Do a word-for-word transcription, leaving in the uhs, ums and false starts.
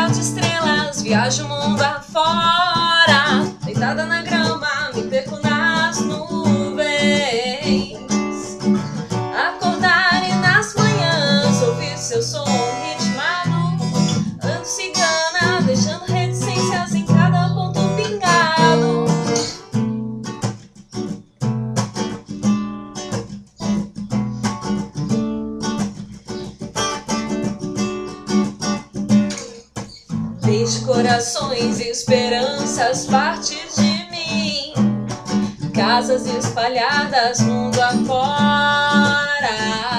bate estrelas, viajo o mundo afora. Deitada na grama, me perco nas nuvens. Acordar e nas manhãs ouvir seu som ritmado. Ando cigana, deixando reticências em cada ponto pingado. Deixe corações e esperanças partir de mim. Casas espalhadas mundo afora.